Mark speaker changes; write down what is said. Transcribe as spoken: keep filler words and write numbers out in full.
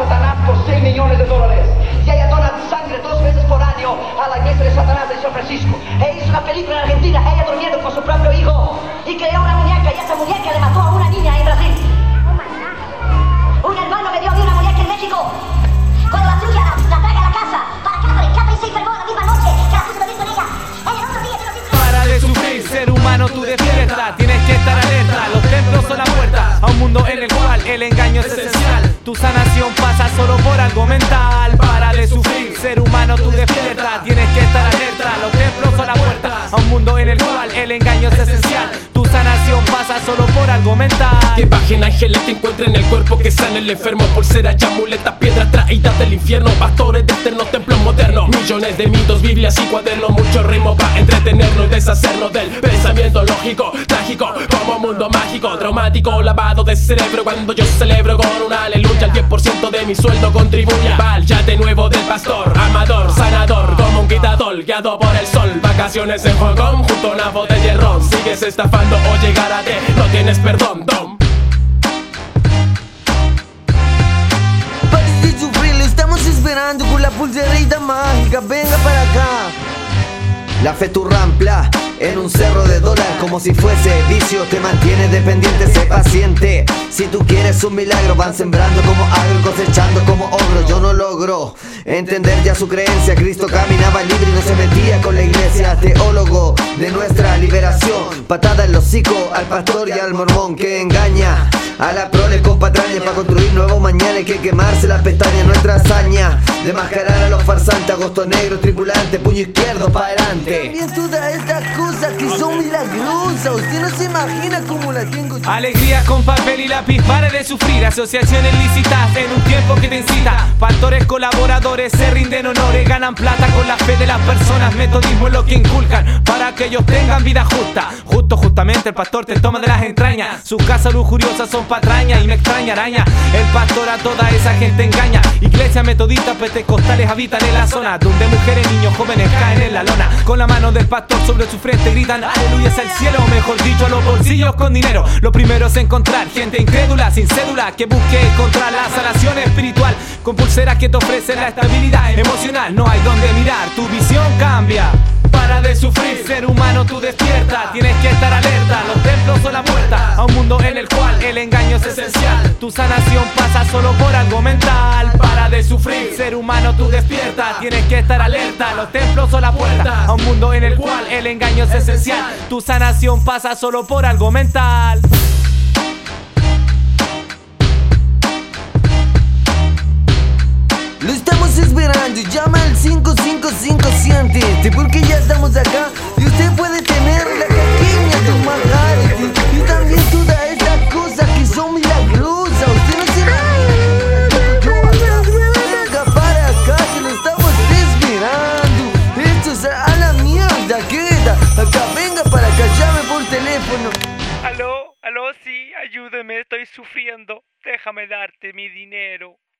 Speaker 1: Satanás por seis millones de dólares. Y ella dona sangre dos veces por año a la iglesia de Satanás de San Francisco. Ella hizo una película en Argentina, ella durmiendo con su propio hijo. Y creó una muñeca y esa muñeca le mató a una niña en Brasil. Un hermano me dio a mí una muñeca en México. Cuando la trulla la, la traga a la casa, para acá, para acá, y se enfermó la misma noche que la puso dormir con ella. En el otro día yo lo vi.
Speaker 2: Para de sufrir, ser humano tú despierta. Tienes que estar alerta, los templos son la puerta a un mundo en el cual el engaño es esencial. Tu sanación pasa solo por algo mental. Para de sufrir, ser humano tú despierta. Tienes que estar alerta, los templos son la puerta a un mundo en el cual el engaño es esencial. Tu sanación pasa solo por algo mental.
Speaker 3: Que bajen ángeles, te encuentren el cuerpo, que sane el enfermo. Pulseras y amuletas, piedras traídas del infierno. Pastores de eternos templos modernos. Millones de mitos, biblias y cuadernos. Mucho ritmo para entretenernos y deshacernos del pensamiento lógico, trágico, como mundo mágico, traumático, lavado de cerebro. Cuando yo celebro con una aleluya, el diez por ciento de mi sueldo contribuye al yate nuevo del pastor, amador, sanador, como un quitador, guiado por el sol. Vacaciones en Hong Kong, junto a una botella de ron. Sigues estafando o llegará de no tienes perdón, Dom.
Speaker 4: Pare de sufrir, lo estamos esperando con la pulserita mágica. Venga para acá. La fe tu rampla en un cerro de dólar, como si fuese vicio, te mantiene dependiente, sé paciente. Si tú quieres un milagro, van sembrando como agro, cosechando como ogro. Yo no logro entender ya su creencia. Cristo caminaba libre y no se metía con la iglesia. Teólogo de nuestra liberación, patada en los hocico al pastor y al mormón que engaña a la prole con patrañas. Para construir nuevo mañana hay que quemarse las pestañas. Nuestra hazaña de mascarar a los farsantes, agosto negro, tripulante, puño izquierdo para adelante. También todas estas cosas que son milagrosas, usted no se imagina cómo la tengo yo.
Speaker 2: Alegría con papel y lápiz, pare de sufrir. Asociaciones lícitas en un tiempo que te incita. Pastores colaboradores se rinden honores, ganan plata con la fe de las personas. Metodismo es lo que inculcan para que ellos tengan vida justa. Justo, justamente el pastor te toma de las entrañas. Sus casas lujuriosas son patrañas y me extraña araña. El pastor a toda esa gente engaña. Iglesias metodistas pentecostales habitan en la zona donde mujeres, niños, jóvenes caen en la lona. Con la mano del pastor sobre su frente gritan aleluyas al cielo, mejor dicho a los bolsillos con dinero. Lo primero es encontrar gente incrédula, sin cédula, que busque encontrar la sanación espiritual. Con pulseras que te ofrecen la estabilidad emocional. No hay donde mirar, tu visión cambia. Para de sufrir, ser humano tú despierta. Tienes que estar alerta, los templos son la puerta a un mundo en el cual el engaño es esencial. Tu sanación pasa solo por algo mental. Para de sufrir, ser humano tú despierta. Tienes que estar alerta, los templos son la puerta a un mundo en el cual el engaño es esencial. Tu sanación pasa solo por algo mental.
Speaker 4: Lo estamos esperando, llama al cinco cinco cinco siete, porque ya estamos acá y usted puede tener la caqueña de un Margarity y también todas estas cosas que son milagrosas. Usted no se imagina. Venga para acá que lo estamos esperando. Esto es a la mierda, queda. Acá, venga para acá, llame por teléfono.
Speaker 5: Aló, aló, sí, ayúdeme, estoy sufriendo. Déjame darte mi dinero.